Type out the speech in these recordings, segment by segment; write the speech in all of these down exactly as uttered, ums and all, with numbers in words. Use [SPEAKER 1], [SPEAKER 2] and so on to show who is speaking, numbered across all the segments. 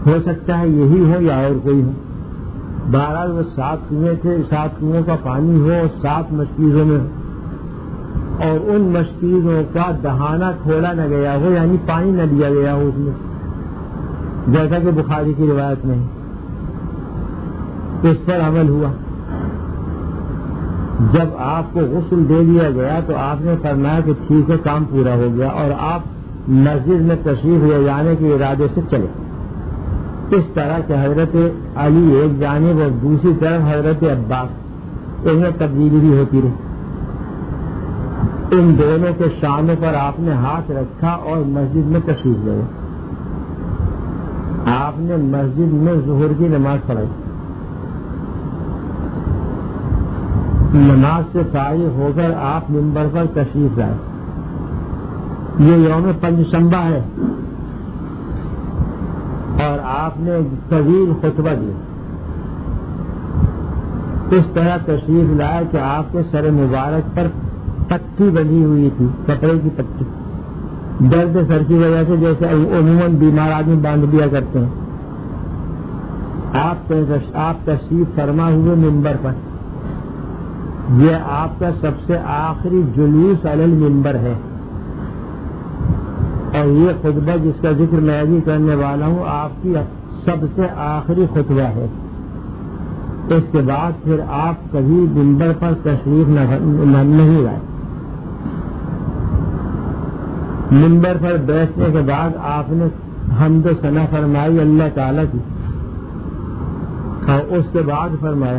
[SPEAKER 1] ہو سکتا ہے یہی ہو یا اور کوئی ہو. بہرحال وہ سات کنویں تھے, سات کنویں کا پانی ہو سات مشکیزوں میں ہو اور ان مشکیزوں کا دہانہ کھولا نہ گیا ہو, یعنی پانی نہ دیا گیا ہو اس میں, جیسا کہ بخاری کی روایت میں ہے. اس پر عمل ہوا. جب آپ کو غسل دے دیا گیا تو آپ نے فرمایا کہ ٹھیک ہے کام پورا ہو گیا, اور آپ مسجد میں تشریف لے جانے کے ارادے سے چلے. اس طرح کہ حضرت علی ایک جانب اور دوسری طرف حضرت عباس, ان میں تبدیلی بھی ہوتی رہی. ان دونوں کے شانوں پر آپ نے ہاتھ رکھا اور مسجد میں تشریف لے گئے. آپ نے مسجد میں ظہر کی نماز پڑھائی. نماز سے فارغ ہو کر آپ منبر پر تشریف لائے. یہ یوم پنج شنبہ ہے اور آپ نے طویل خطبہ دیا. اس طرح تشریف لائے کہ آپ کے سر مبارک پر پٹی بندھی ہوئی تھی, کپڑے کی پٹی, درد سر کی وجہ سے, جیسے عموماً بیمار آدمی باندھ دیا کرتے ہیں. آپ آپ تشریف فرما ہوئے منبر پر. یہ آپ کا سب سے آخری جلوس علی المنبر ہے, اور یہ خطبہ جس کا ذکر میں بھی کرنے والا ہوں آپ کی سب سے آخری خطبہ ہے. اس کے بعد پھر آپ کبھی منبر پر تشریف نہیں لائے. منبر پر بیٹھنے کے بعد آپ نے حمد و ثنا فرمائی اللہ تعالیٰ کی, اور اس کے بعد فرمایا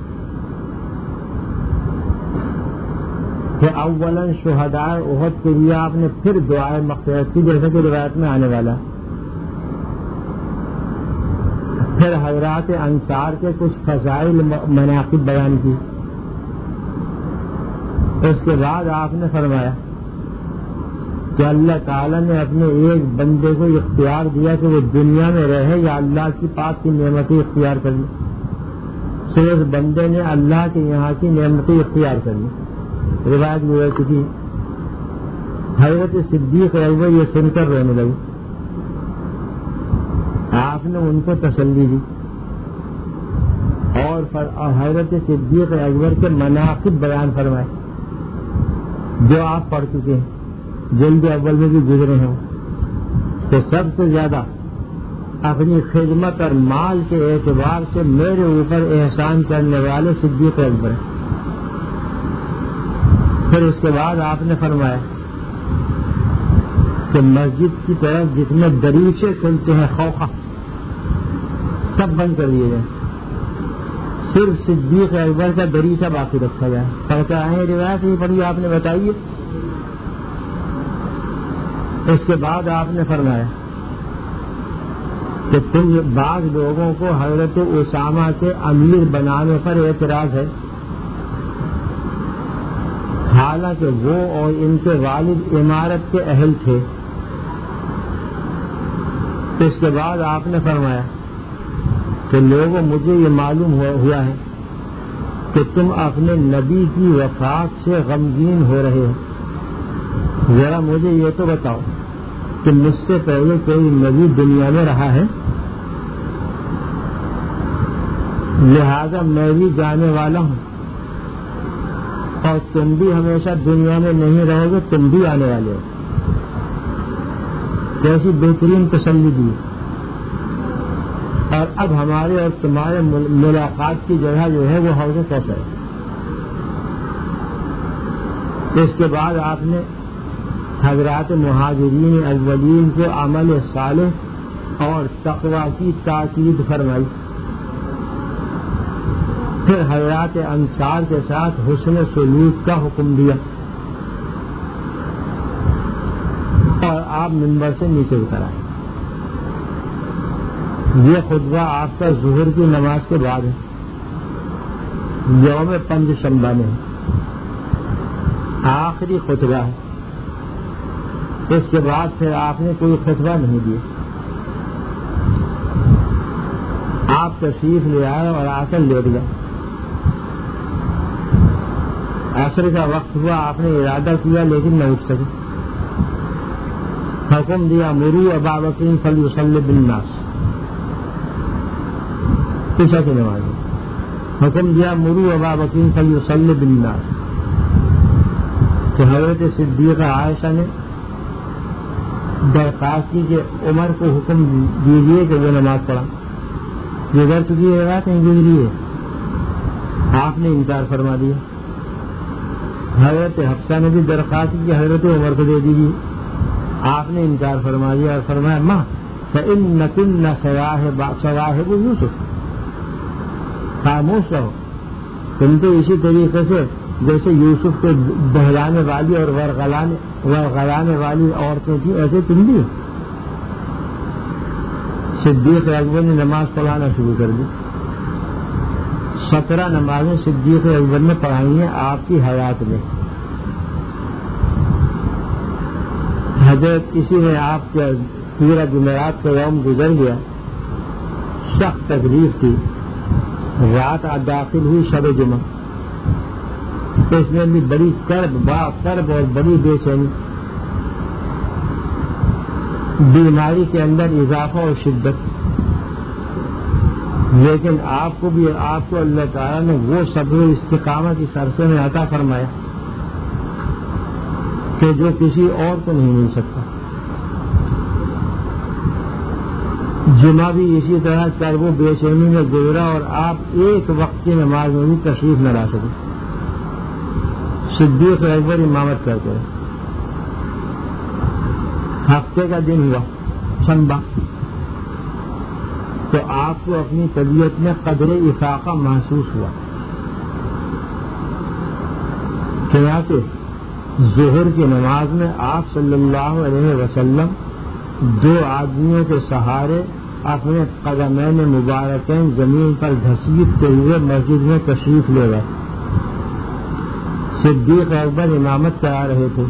[SPEAKER 1] کہ اولاً شہدائے احد کے لیے آپ نے پھر دعائے مغفرت کی, جیسا کہ روایت میں آنے والا. پھر حضرات انصار کے کچھ فضائل مناقب بیان کی. اس کے بعد آپ نے فرمایا کہ اللہ تعالیٰ نے اپنے ایک بندے کو اختیار دیا کہ وہ دنیا میں رہے یا اللہ کی پاک کی نعمتیں اختیار کر لی. تو اس بندے نے اللہ کے یہاں کی نعمتیں اختیار کر لی. روایت میں ہو چکی. حضرت صدیق اکبر یہ سن کر رونے لگے. آپ نے ان کو تسلی دی اور حضرت صدیق اکبر کے مناقب بیان فرمائے جو آپ پڑھ چکے ہیں, جلد اول میں بھی گزرے ہیں. تو سب سے زیادہ اپنی خدمت اور مال کے اعتبار سے میرے اوپر احسان کرنے والے صدیق اکبر ہیں. پھر اس کے بعد آپ نے فرمایا کہ مسجد کی طرف جتنے دریچے کھلتے ہیں خوخہ سب بند کر دیے جائیں, صرف صدیق اکبر کا دریچہ باقی رکھا جائے. پڑھتے آئے روایت نہیں پڑھی آپ نے بتائیے. اس کے بعد آپ نے فرمایا کہ تم بعض لوگوں کو حضرت اسامہ کے امیر بنانے پر اعتراض ہے, حالانکہ وہ اور ان کے والد عمارت کے اہل تھے. اس کے بعد آپ نے فرمایا کہ لوگوں مجھے یہ معلوم ہوا ہے کہ تم اپنے نبی کی وفات سے غمگین ہو رہے ہو. ذرا مجھے یہ تو بتاؤ کہ مجھ سے پہلے کوئی نبی دنیا میں رہا ہے؟ لہذا میں بھی جانے والا ہوں اور تم بھی ہمیشہ دنیا میں نہیں رہو گے, تم بھی آنے والے ہو. کیسی بہترین تسلی دی. اور اب ہمارے اور تمہارے ملاقات کی جگہ جو ہے وہ حوض کوثر ہے. اس کے بعد آپ نے حضرات مہاجرین اولین کو عمل صالح اور تقوی کی تاکید فرمائی. پھر حضرات انصار کے ساتھ حسن سلوک کا حکم دیا اور آپ منبر سے نیچے اتر آئے. یہ خطبہ آپ کا ظہر کی نماز کے بعد ہے, یوم پنج شنبہ میں آخری خطبہ ہے. اس کے بعد پھر آپ نے کوئی خطبہ نہیں دیا. آپ تشریف لے آئے اور آ کر لیٹ گئے. عصر کا وقت ہوا, آپ نے ارادہ کیا لیکن نہ اٹھ سکے. حکم دیا مرو ابا بکر فلیصلی بالناس, عشاء کی نماز میں حکم دیا مرو ابا بکر فلیصلی بالناس، کہ حضرت صدیقہ عائشہ نے درخواست کی کہ عمر کو حکم دیجیے کہ وہ نماز پڑھا. یہ غیر چکی ہے کہیں گزری ہے، آپ نے انکار فرما دیا. حضرت حفصہ نے بھی درخواست کی کہ حضرت عمر کو دے دیجیے، آپ نے انکار فرما دیا اور فرمایا ماں فإنکن صواحب یوسف، خاموش رہو، تم تو اسی طریقے سے جیسے یوسف کو بہلانے والی اور ورغلانے ورغلانے والی عورتیں تھیں ایسے تم بھی. صدیق اکبر نے نماز پڑھانا شروع کر دی. سترہ نمازیں صدیق اکبر نے پڑھائی ہیں آپ کی حیات میں. حضرت اسی میں آپ کا پورا جمعرات کا یوم گزر گیا. سخت تکلیف تھی، رات داخل ہوئی شب جمعہ، اس میں بھی بڑی کرب با کرب اور بڑی بے چینی، بیماری کے اندر اضافہ اور شدت. لیکن آپ کو بھی آپ کو اللہ تعالیٰ نے وہ صبر و استقامت اس عرصے میں عطا فرمایا کہ جو کسی اور کو نہیں مل سکتا. جمعہ بھی اسی طرح کرب و بے چینی میں گزرا اور آپ ایک وقت کی نماز میں بھی تشریف نہ لا سکے. صدیق اکبر امامت کرتے رہے. ہفتے کا دن ہوا شنبہ، تو آپ کو اپنی طبیعت میں قدر افاقہ محسوس ہوا. چنانچہ ظہر کی نماز میں آپ صلی اللہ علیہ وسلم دو آدمیوں کے سہارے اپنے قدمین مبارکین زمین پر گھسیٹتے ہوئے مسجد میں تشریف لے گئے. صدیق اکبر امامت کرا رہے تھے.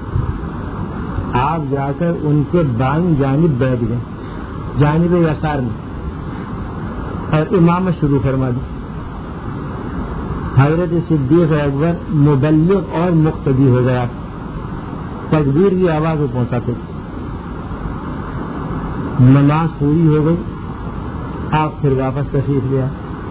[SPEAKER 1] آپ جا کر ان کے بائیں جانب بیٹھ گئے، جانب یسار میں، اور امامت شروع فرما دی. حضرت صدیق اکبر مبلغ اور مقتدی ہو گیا، تکبیر کی آواز کو پہنچاتے. نماز پوری ہو گئی، آپ پھر واپس تشریف لیا.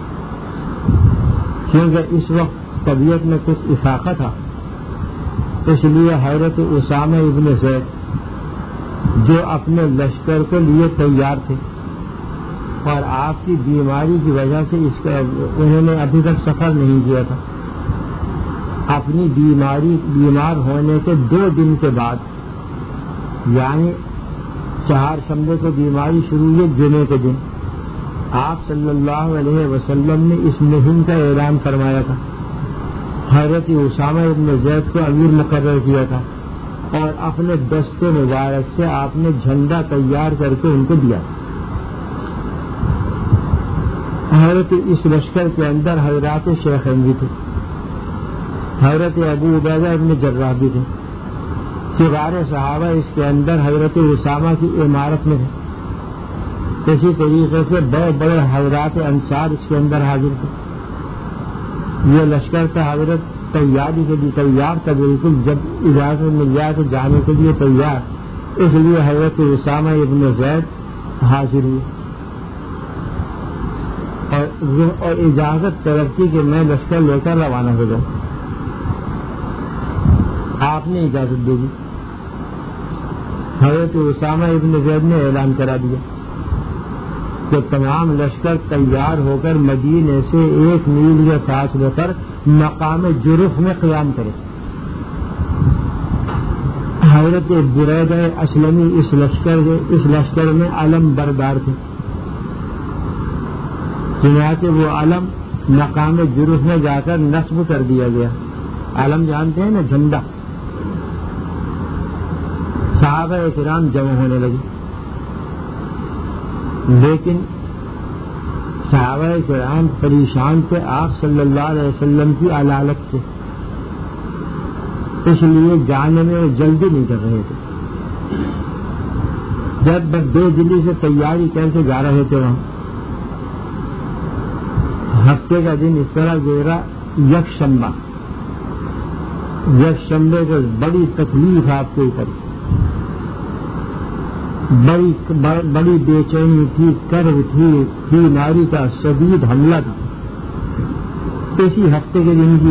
[SPEAKER 1] کیونکہ اس وقت طبیعت میں کچھ افاقہ تھا، اس لیے حضرت اسامہ ابن زید جو اپنے لشکر کے لیے تیار تھے اور آپ کی بیماری کی وجہ سے اس کا انہوں نے ابھی تک سفر نہیں کیا تھا، اپنی بیماری بیمار ہونے کے دو دن کے بعد، یعنی چہار شنبے کو بیماری شروع ہوئی، جمعے کے دن آپ صلی اللہ علیہ وسلم نے اس مہم کا اعلان فرمایا تھا. حضرت اسامہ ابن زید کو امیر مقرر کیا تھا اور اپنے دستے مبارک سے آپ نے جھنڈا تیار کر کے ان کو دیا. حضرت اس لشکر کے اندر حضرات شیخین بھی تھے، حضرت ابو عبیدہ ابن جراح بھی تھے. کبار صحابہ اس کے اندر حضرت اسامہ کی عمارت میں تھے. اسی طریقے سے بڑے بڑے حضرات انصار اس کے اندر حاضر تھے. یہ لشکر کا حضرت تیاری کے لیے تیار تھا، بالکل جب اجازت مل جائے تو جانے کے لیے تیار. اس لیے حضرت اسامہ ابن زید حاضر ہوئے اور, اور اجازت طلب کی کہ میں لشکر لے کر روانہ ہو جاؤں. آپ نے اجازت دے دی. حضرت اسامہ ابن زید نے اعلان کرا دیا کہ تمام لشکر تیار ہو کر مدینے سے ایک میل کے فاصلے پر مقام جرف میں قیام کرے. حضرت بریدہ اسلمی اس لشکر اس لشکر میں علم بردار تھے. چنانچہ وہ علم مقام جرف میں جا کر نصب کر دیا گیا. علم جانتے ہیں نا، جھنڈا. صحابہ کرام جمع ہونے لگے، لیکن صحابہ کرام پریشان تھے آپ صلی اللہ علیہ وسلم کی علالت سے، اس لیے جانے میں جلدی نہیں کر رہے تھے. جب بے دلی سے تیاری کر کے جا رہے تھے وہاں، ہفتے کا دن اس طرح گزرا. یک شنبہ یک شنبے کو بڑی تکلیف آپ کے اوپر. بڑی بڑی بے چینی تھی، کرب تھی، بیماری کا شدید حملہ تھا. اسی ہفتے کے دن کی